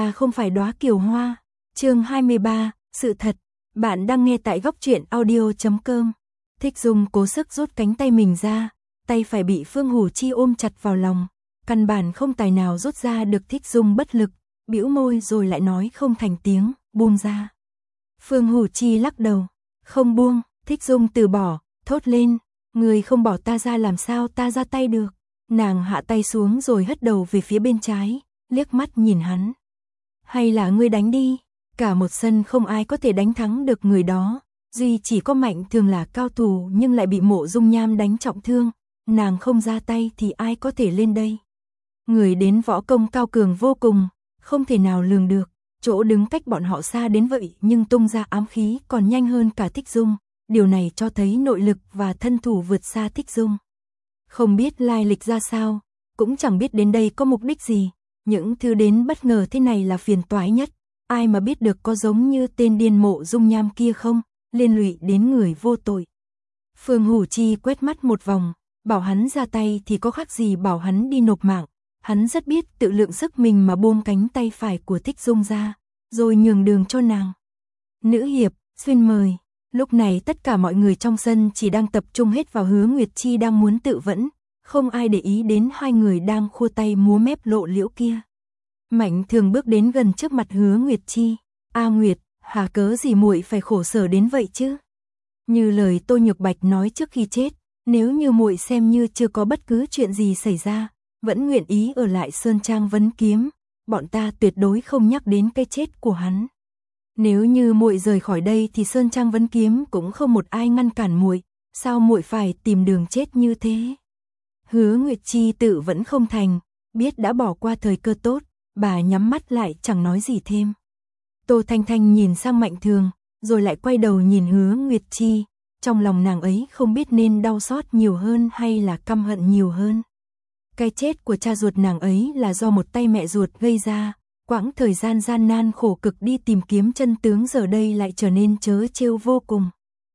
ta không phải đóa kiều hoa. Chương 23, sự thật. Bạn đang nghe tại góc truyện audio.com. Thích Dung cố sức rút cánh tay mình ra, tay phải bị Phương Hủ Chi ôm chặt vào lòng, căn bản không tài nào rút ra được. Thích Dung bất lực, bĩu môi rồi lại nói không thành tiếng, buông ra. Phương Hủ Chi lắc đầu, không buông. Thích Dung từ bỏ, thốt lên, người không bỏ ta ra làm sao ta ra tay được. Nàng hạ tay xuống rồi hất đầu về phía bên trái, liếc mắt nhìn hắn. Hay là ngươi đánh đi, cả một sân không ai có thể đánh thắng được người đó. Duy chỉ có Mạnh Thường là cao thủ nhưng lại bị Mộ Dung Nham đánh trọng thương, nàng không ra tay thì ai có thể lên đây. Người đến võ công cao cường vô cùng, không thể nào lường được, chỗ đứng cách bọn họ xa đến vậy nhưng tung ra ám khí còn nhanh hơn cả Thích Dung, điều này cho thấy nội lực và thân thủ vượt xa Thích Dung. Không biết lai lịch ra sao, cũng chẳng biết đến đây có mục đích gì, những thứ đến bất ngờ thế này là phiền toái nhất, ai mà biết được có giống như tên điên Mộ Dung Nham kia không, liên lụy đến người vô tội. Phương Hủ Chi quét mắt một vòng, bảo hắn ra tay thì có khác gì bảo hắn đi nộp mạng, hắn rất biết tự lượng sức mình mà buông cánh tay phải của Thích Dung ra, rồi nhường đường cho nàng. Nữ hiệp, xuyên mời. Lúc này tất cả mọi người trong sân chỉ đang tập trung hết vào Hứa Nguyệt Chi đang muốn tự vẫn, không ai để ý đến hai người đang khua tay múa mép lộ liễu kia. Mạnh Thường bước đến gần trước mặt Hứa Nguyệt Chi, "A Nguyệt, hà cớ gì muội phải khổ sở đến vậy chứ? Như lời Tô Nhược Bạch nói trước khi chết, nếu như muội xem như chưa có bất cứ chuyện gì xảy ra, vẫn nguyện ý ở lại Sơn Trang vấn kiếm, bọn ta tuyệt đối không nhắc đến cái chết của hắn. Nếu như muội rời khỏi đây thì Sơn Trang vấn kiếm cũng không một ai ngăn cản muội, sao muội phải tìm đường chết như thế?" Hứa Nguyệt Chi tự vẫn không thành, biết đã bỏ qua thời cơ tốt, bà nhắm mắt lại chẳng nói gì thêm. Tô Thanh Thanh nhìn sang Mạnh Thường, rồi lại quay đầu nhìn Hứa Nguyệt Chi, trong lòng nàng ấy không biết nên đau xót nhiều hơn hay là căm hận nhiều hơn. Cái chết của cha ruột nàng ấy là do một tay mẹ ruột gây ra, quãng thời gian gian nan khổ cực đi tìm kiếm chân tướng giờ đây lại trở nên trớ trêu vô cùng.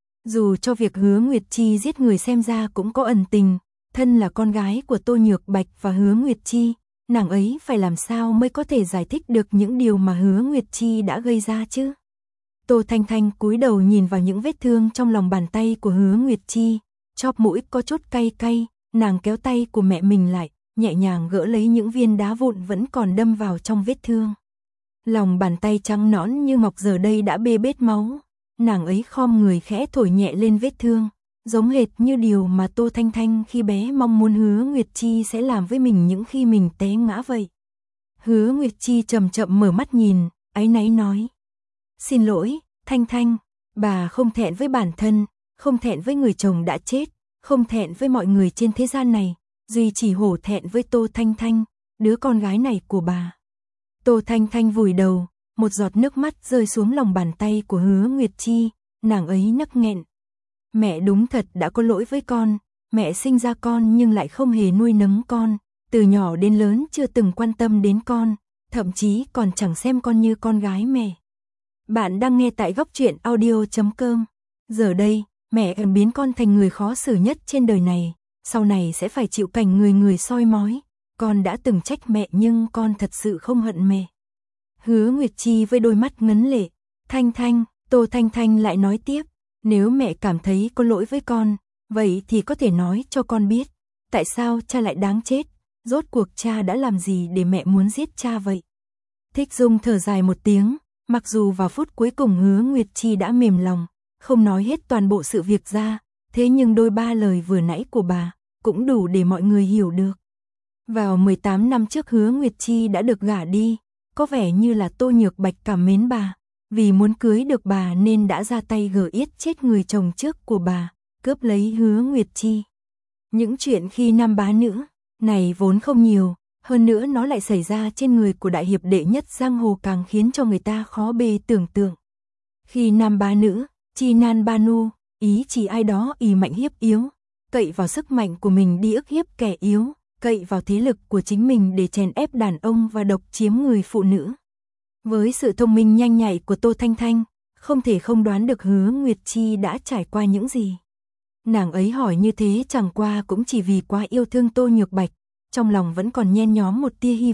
Dù cho việc Hứa Nguyệt Chi giết người xem ra cũng có ẩn tình, thân là con gái của Tô Nhược Bạch và Hứa Nguyệt Chi, nàng ấy phải làm sao mới có thể giải thích được những điều mà Hứa Nguyệt Chi đã gây ra chứ? Tô Thanh Thanh cúi đầu nhìn vào những vết thương trong lòng bàn tay của Hứa Nguyệt Chi, chóp mũi có chút cay cay, nàng kéo tay của mẹ mình lại, nhẹ nhàng gỡ lấy những viên đá vụn vẫn còn đâm vào trong vết thương. Lòng bàn tay trắng nõn như ngọc giờ đây đã bê bết máu, nàng ấy khom người khẽ thổi nhẹ lên vết thương, giống hệt như điều mà Tô Thanh Thanh khi bé mong muốn Hứa Nguyệt Chi sẽ làm với mình những khi mình té ngã vậy. Hứa Nguyệt Chi chậm chậm mở mắt nhìn, áy náy nói: "Xin lỗi, Thanh Thanh, bà không thẹn với bản thân, không thẹn với người chồng đã chết, không thẹn với mọi người trên thế gian này, duy chỉ hổ thẹn với Tô Thanh Thanh, đứa con gái này của bà." Tô Thanh Thanh vùi đầu, một giọt nước mắt rơi xuống lòng bàn tay của Hứa Nguyệt Chi, nàng ấy nấc nghẹn: "Mẹ đúng thật đã có lỗi với con, mẹ sinh ra con nhưng lại không hề nuôi nấng con, từ nhỏ đến lớn chưa từng quan tâm đến con, thậm chí còn chẳng xem con như con gái mẹ." Bạn đang nghe tại góc truyện audio.com. Giờ đây, mẹ cần biến con thành người khó xử nhất trên đời này, sau này sẽ phải chịu cảnh người người soi mói, con đã từng trách mẹ nhưng con thật sự không hận mẹ. Hứa Nguyệt Chi với đôi mắt ngấn lệ, "Thanh Thanh." Tô Thanh Thanh lại nói tiếp: "Nếu mẹ cảm thấy có lỗi với con, vậy thì có thể nói cho con biết, tại sao cha lại đáng chết, rốt cuộc cha đã làm gì để mẹ muốn giết cha vậy?" Thích Dung thở dài một tiếng, mặc dù vào phút cuối cùng Hứa Nguyệt Chi đã mềm lòng, không nói hết toàn bộ sự việc ra, thế nhưng đôi ba lời vừa nãy của bà cũng đủ để mọi người hiểu được. Vào 18 năm trước Hứa Nguyệt Chi đã được gả đi, có vẻ như là Tô Nhược Bạch cảm mến bà, vì muốn cưới được bà nên đã ra tay gờ yết chết người chồng trước của bà, cướp lấy Hứa Nguyệt Chi. Những chuyện khi nam bá nữ này vốn không nhiều, hơn nữa nó lại xảy ra trên người của đại hiệp đệ nhất giang hồ càng khiến cho người ta khó bề tưởng tượng. Khi nam bá nữ, chi nan ba nu, ý chỉ ai đó ỷ mạnh hiếp yếu, cậy vào sức mạnh của mình đi ức hiếp kẻ yếu, cậy vào thế lực của chính mình để chèn ép đàn ông và độc chiếm người phụ nữ. Với sự thông minh nhanh nhạy của Tô Thanh Thanh, không thể không đoán được Hứa Nguyệt Chi đã trải qua những gì. Nàng ấy hỏi như thế chẳng qua cũng chỉ vì quá yêu thương Tô Nhược Bạch, trong lòng vẫn còn nhen nhóm một tia hy vọng,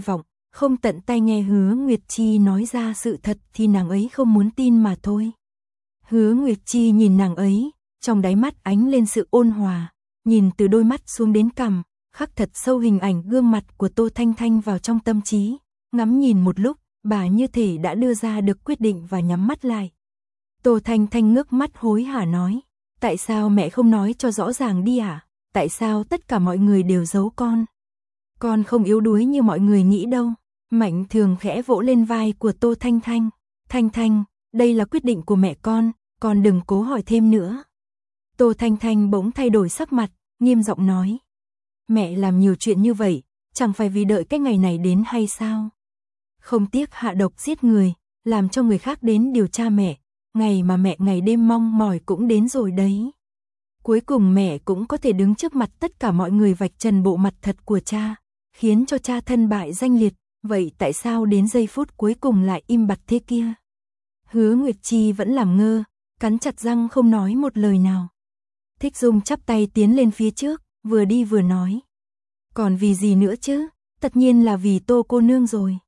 không tận tai nghe Hứa Nguyệt Chi nói ra sự thật thì nàng ấy không muốn tin mà thôi. Hứa Nguyệt Chi nhìn nàng ấy, trong đáy mắt ánh lên sự ôn hòa, nhìn từ đôi mắt xuống đến cằm, khắc thật sâu hình ảnh gương mặt của Tô Thanh Thanh vào trong tâm trí, ngắm nhìn một lúc, bà như thể đã đưa ra được quyết định và nhắm mắt lại. Tô Thanh Thanh ngước mắt hối hả nói, tại sao mẹ không nói cho rõ ràng đi à? Tại sao tất cả mọi người đều giấu con? Con không yếu đuối như mọi người nghĩ đâu. Mạnh Thường khẽ vỗ lên vai của Tô Thanh Thanh. Thanh Thanh, đây là quyết định của mẹ con đừng cố hỏi thêm nữa. Tô Thanh Thanh bỗng thay đổi sắc mặt, nghiêm giọng nói. Mẹ làm nhiều chuyện như vậy, chẳng phải vì đợi cái ngày này đến hay sao? Không tiếc hạ độc giết người, làm cho người khác đến điều tra mẹ, ngày mà mẹ ngày đêm mong mỏi cũng đến rồi đấy. Cuối cùng mẹ cũng có thể đứng trước mặt tất cả mọi người vạch trần bộ mặt thật của cha, khiến cho cha thân bại danh liệt, vậy tại sao đến giây phút cuối cùng lại im bặt thế kia? Hứa Nguyệt Chi vẫn làm ngơ, cắn chặt răng không nói một lời nào. Thích Dung chắp tay tiến lên phía trước, vừa đi vừa nói. Còn vì gì nữa chứ? Tất nhiên là vì Tô cô nương rồi.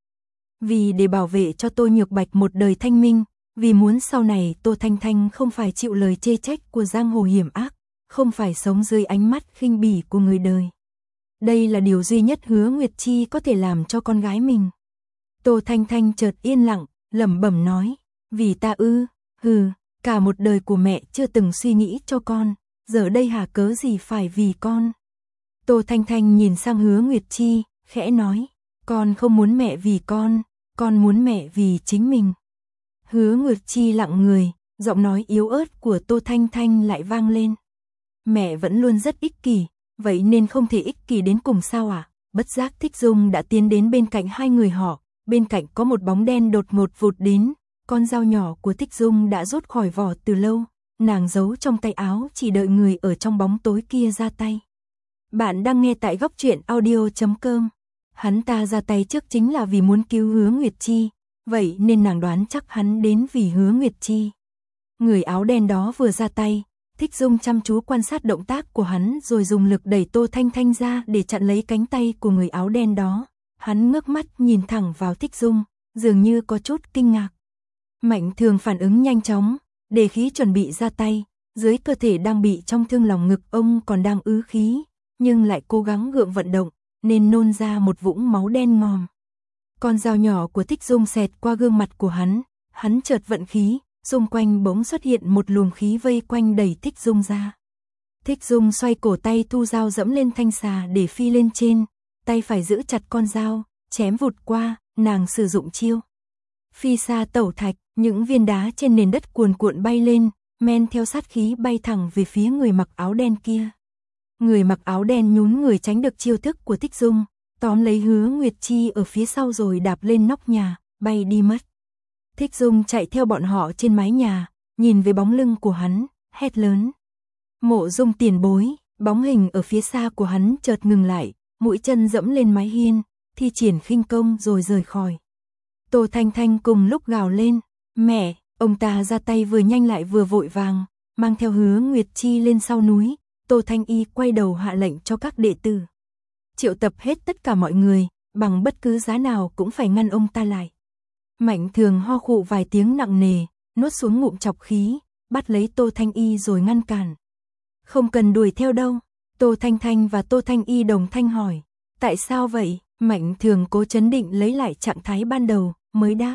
Vì để bảo vệ cho Tô Nhược Bạch một đời thanh minh, vì muốn sau này Tô Thanh Thanh không phải chịu lời chê trách của giang hồ hiểm ác, không phải sống dưới ánh mắt khinh bỉ của người đời. Đây là điều duy nhất Hứa Nguyệt Chi có thể làm cho con gái mình. Tô Thanh Thanh chợt yên lặng, lẩm bẩm nói, vì ta ư? Hừ, cả một đời của mẹ chưa từng suy nghĩ cho con, giờ đây hà cớ gì phải vì con? Tô Thanh Thanh nhìn sang Hứa Nguyệt Chi, khẽ nói, con không muốn mẹ vì con muốn mẹ vì chính mình. Hứa Nguyệt Chi lặng người, giọng nói yếu ớt của Tô Thanh Thanh lại vang lên. Mẹ vẫn luôn rất ích kỷ, vậy nên không thể ích kỷ đến cùng sao à? Bất giác Thích Dung đã tiến đến bên cạnh hai người họ, bên cạnh có một bóng đen đột ngột vụt đến, con dao nhỏ của Thích Dung đã rút khỏi vỏ từ lâu, nàng giấu trong tay áo chỉ đợi người ở trong bóng tối kia ra tay. Bạn đang nghe tại góc truyện audio.com. Hắn ta ra tay trước chính là vì muốn cứu Hứa Nguyệt Chi, vậy nên nàng đoán chắc hắn đến vì Hứa Nguyệt Chi. Người áo đen đó vừa ra tay, Thích Dung chăm chú quan sát động tác của hắn rồi dùng lực đẩy Tô Thanh Thanh ra để chặn lấy cánh tay của người áo đen đó. Hắn ngước mắt nhìn thẳng vào Thích Dung, dường như có chút kinh ngạc. Mạnh Thường phản ứng nhanh chóng, đề khí chuẩn bị ra tay, dưới cơ thể đang bị trong thương lòng ngực ông còn đang ứ khí, nhưng lại cố gắng gượng vận động, nên nôn ra một vũng máu đen ngòm. Con dao nhỏ của Thích Dung xẹt qua gương mặt của hắn chợt vận khí, xung quanh bỗng xuất hiện một luồng khí vây quanh đẩy Thích Dung ra. Thích Dung xoay cổ tay thu dao dẫm lên thanh xà để phi lên trên, tay phải giữ chặt con dao, chém vụt qua, nàng sử dụng chiêu phi sa tẩu thạch, những viên đá trên nền đất cuồn cuộn bay lên, men theo sát khí bay thẳng về phía người mặc áo đen kia. Người mặc áo đen nhún người tránh được chiêu thức của Thích Dung, tóm lấy Hứa Nguyệt Chi ở phía sau rồi đạp lên nóc nhà, bay đi mất. Thích Dung chạy theo bọn họ trên mái nhà, nhìn về bóng lưng của hắn, hét lớn. Mộ Dung tiền bối, bóng hình ở phía xa của hắn chợt ngừng lại, mũi chân dẫm lên mái hiên, thi triển khinh công rồi rời khỏi. Tô Thanh Thanh cùng lúc gào lên, mẹ, ông ta ra tay vừa nhanh lại vừa vội vàng, mang theo Hứa Nguyệt Chi lên sau núi. Tô Thanh Y quay đầu hạ lệnh cho các đệ tử triệu tập hết tất cả mọi người, bằng bất cứ giá nào cũng phải ngăn ông ta lại. Mạnh Thường ho khụ vài tiếng nặng nề, nuốt xuống ngụm chọc khí, bắt lấy Tô Thanh Y rồi ngăn cản. Không cần đuổi theo đâu. Tô Thanh Thanh và Tô Thanh Y đồng thanh hỏi. Tại sao vậy? Mạnh Thường cố trấn định lấy lại trạng thái ban đầu, mới đáp.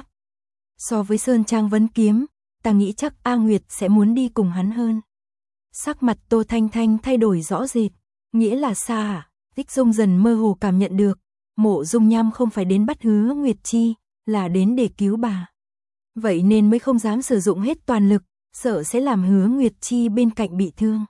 So với Sơn Trang Vấn Kiếm, ta nghĩ chắc A Nguyệt sẽ muốn đi cùng hắn hơn. Sắc mặt Tô Thanh Thanh thay đổi rõ rệt, nghĩa là xa à? Thích Dung dần mơ hồ cảm nhận được, Mộ Dung Nham không phải đến bắt Hứa Nguyệt Chi, là đến để cứu bà. Vậy nên mới không dám sử dụng hết toàn lực, sợ sẽ làm Hứa Nguyệt Chi bên cạnh bị thương.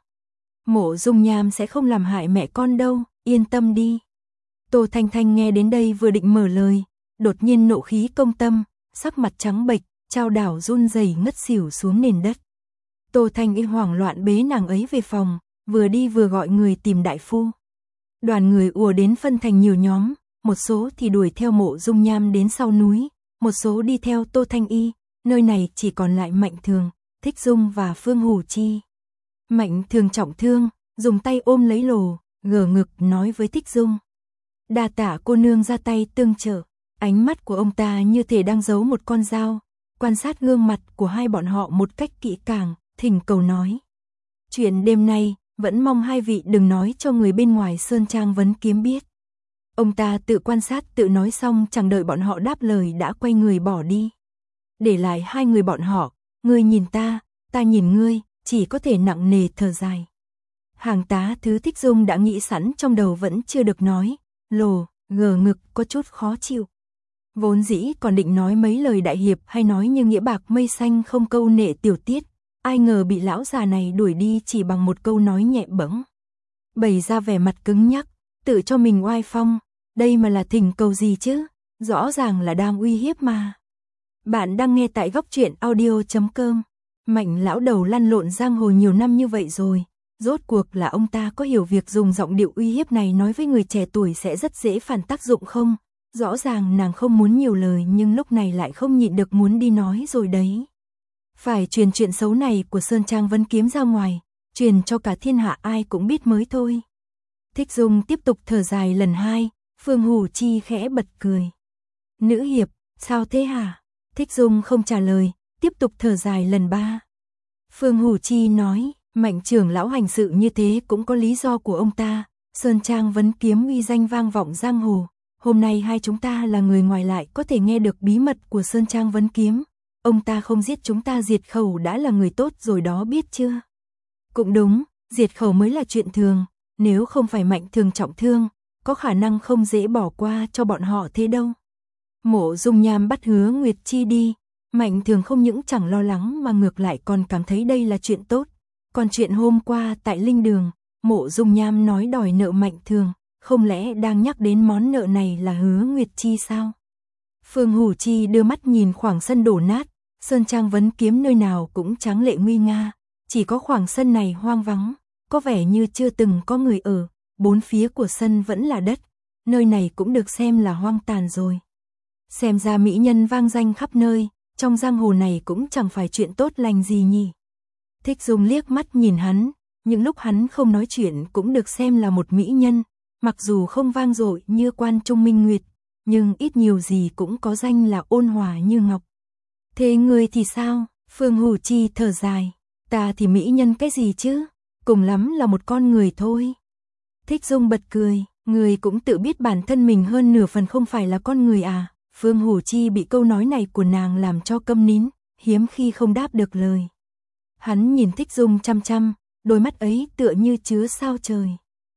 Mộ Dung Nham sẽ không làm hại mẹ con đâu, yên tâm đi. Tô Thanh Thanh nghe đến đây vừa định mở lời, đột nhiên nộ khí công tâm, sắc mặt trắng bệch, chao đảo run rẩy ngất xỉu xuống nền đất. Tô Thanh Y hoảng loạn bế nàng ấy về phòng, vừa đi vừa gọi người tìm đại phu. Đoàn người ùa đến phân thành nhiều nhóm, một số thì đuổi theo Mộ Dung Nham đến sau núi, một số đi theo Tô Thanh Y, nơi này chỉ còn lại Mạnh Thường, Thích Dung và Phương Hủ Chi. Mạnh Thường trọng thương, dùng tay ôm lấy lồ, gờ ngực nói với Thích Dung. Đa tạ cô nương ra tay tương trợ. Ánh mắt của ông ta như thể đang giấu một con dao, quan sát gương mặt của hai bọn họ một cách kỹ càng, thỉnh cầu nói. Chuyện đêm nay, vẫn mong hai vị đừng nói cho người bên ngoài Sơn Trang Vấn Kiếm biết. Ông ta tự quan sát tự nói xong chẳng đợi bọn họ đáp lời đã quay người bỏ đi. Để lại hai người bọn họ, ngươi nhìn ta nhìn ngươi, chỉ có thể nặng nề thở dài. Hàng tá Thứ Thích Dung đã nghĩ sẵn trong đầu vẫn chưa được nói, gờ ngực có chút khó chịu. Vốn dĩ còn định nói mấy lời đại hiệp hay nói như nghĩa bạc mây xanh không câu nệ tiểu tiết, ai ngờ bị lão già này đuổi đi chỉ bằng một câu nói nhẹ bẫng. Bày ra vẻ mặt cứng nhắc, tự cho mình oai phong, đây mà là thỉnh cầu gì chứ, rõ ràng là đang uy hiếp mà. Bạn đang nghe tại góc truyện audio.com. Mạnh lão đầu lăn lộn giang hồ nhiều năm như vậy rồi, rốt cuộc là ông ta có hiểu việc dùng giọng điệu uy hiếp này nói với người trẻ tuổi sẽ rất dễ phản tác dụng không? Rõ ràng nàng không muốn nhiều lời nhưng lúc này lại không nhịn được muốn đi nói rồi đấy. Phải truyền chuyện xấu này của Sơn Trang Vấn Kiếm ra ngoài, truyền cho cả thiên hạ ai cũng biết mới thôi. Thích Dung tiếp tục thở dài lần hai, Phương Hủ Chi khẽ bật cười. Nữ hiệp, sao thế hả? Thích Dung không trả lời, tiếp tục thở dài lần ba. Phương Hủ Chi nói, Mạnh trưởng lão hành sự như thế cũng có lý do của ông ta, Sơn Trang Vấn Kiếm uy danh vang vọng giang hồ. Hôm nay hai chúng ta là người ngoài lại có thể nghe được bí mật của Sơn Trang Vấn Kiếm. Ông ta không giết chúng ta diệt khẩu đã là người tốt rồi đó biết chưa? Cũng đúng, diệt khẩu mới là chuyện thường, nếu không phải Mạnh thường trọng thương, có khả năng không dễ bỏ qua cho bọn họ thế đâu. Mộ Dung Nham bắt Hứa Nguyệt Chi đi, Mạnh thường không những chẳng lo lắng mà ngược lại còn cảm thấy đây là chuyện tốt. Còn chuyện hôm qua tại Linh Đường, Mộ Dung Nham nói đòi nợ Mạnh thường, không lẽ đang nhắc đến món nợ này là Hứa Nguyệt Chi sao? Phương Hủ Chi đưa mắt nhìn khoảng sân đổ nát, Sơn Trang Vấn Kiếm nơi nào cũng tráng lệ nguy nga, chỉ có khoảng sân này hoang vắng, có vẻ như chưa từng có người ở, bốn phía của sân vẫn là đất, nơi này cũng được xem là hoang tàn rồi. Xem ra mỹ nhân vang danh khắp nơi, trong giang hồ này cũng chẳng phải chuyện tốt lành gì nhỉ. Thích Dung liếc mắt nhìn hắn, những lúc hắn không nói chuyện cũng được xem là một mỹ nhân, mặc dù không vang dội như Quan Trung Minh Nguyệt, nhưng ít nhiều gì cũng có danh là ôn hòa như ngọc. Thế ngươi thì sao? Phương Hủ Chi thở dài, ta thì mỹ nhân cái gì chứ, cùng lắm là một con người thôi. Thích Dung bật cười, người cũng tự biết bản thân mình hơn nửa phần không phải là con người à. Phương Hủ Chi bị câu nói này của nàng làm cho câm nín, hiếm khi không đáp được lời. Hắn nhìn Thích Dung chăm chăm, đôi mắt ấy tựa như chứa sao trời.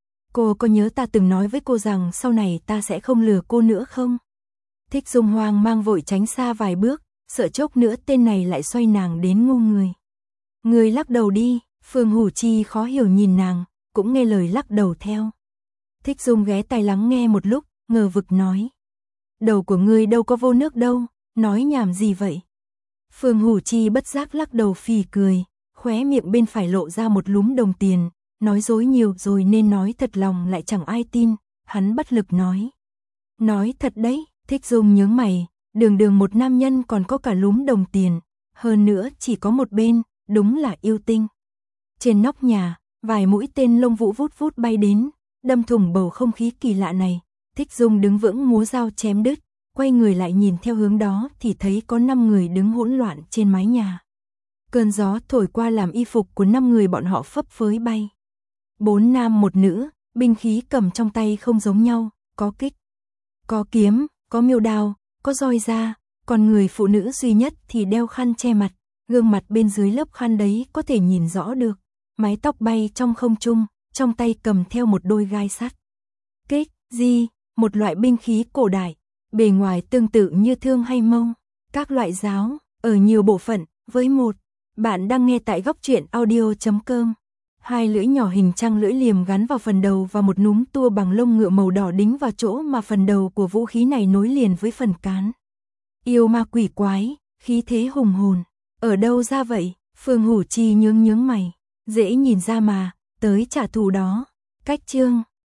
Cô có nhớ ta từng nói với cô rằng sau này ta sẽ không lừa cô nữa không? Thích Dung hoang mang vội tránh xa vài bước, sợ chốc nữa tên này lại xoay nàng đến ngu người. Người lắc đầu đi, Phương Hủ Chi khó hiểu nhìn nàng, cũng nghe lời lắc đầu theo. Thích Dung ghé tai lắng nghe một lúc, ngờ vực nói. Đầu của ngươi đâu có vô nước đâu, nói nhảm gì vậy? Phương Hủ Chi bất giác lắc đầu phì cười, khóe miệng bên phải lộ ra một lúm đồng tiền, nói dối nhiều rồi nên nói thật lòng lại chẳng ai tin, hắn bất lực nói. Nói thật đấy, Thích Dung nhướng mày, đường một nam nhân còn có cả lúm đồng tiền, hơn nữa chỉ có một bên, đúng là yêu tinh. Trên nóc nhà, vài mũi tên lông vũ vút vút bay đến, đâm thủng bầu không khí kỳ lạ này. Thích Dung đứng vững múa dao chém đứt, quay người lại nhìn theo hướng đó thì thấy có 5 người đứng hỗn loạn trên mái nhà. Cơn gió thổi qua làm y phục của 5 người bọn họ phấp phới bay. 4 nam 1 nữ, binh khí cầm trong tay không giống nhau, có kích, có kiếm, có miêu đao, có roi da, còn người phụ nữ duy nhất thì đeo khăn che mặt, gương mặt bên dưới lớp khăn đấy có thể nhìn rõ được, mái tóc bay trong không trung, trong tay cầm theo một đôi gai sắt. Kích, gì? Một loại binh khí cổ đại, bề ngoài tương tự như thương hay mâu, các loại giáo, ở nhiều bộ phận, với một. Bạn đang nghe tại góc truyện audio.com. Hai lưỡi nhỏ hình trăng lưỡi liềm gắn vào phần đầu và một núm tua bằng lông ngựa màu đỏ đính vào chỗ mà phần đầu của vũ khí này nối liền với phần cán. Yêu ma quỷ quái, khí thế hùng hồn, ở đâu ra vậy? Phương Hủ Chi nhướng mày, dễ nhìn ra mà, tới trả thù đó. Cách chương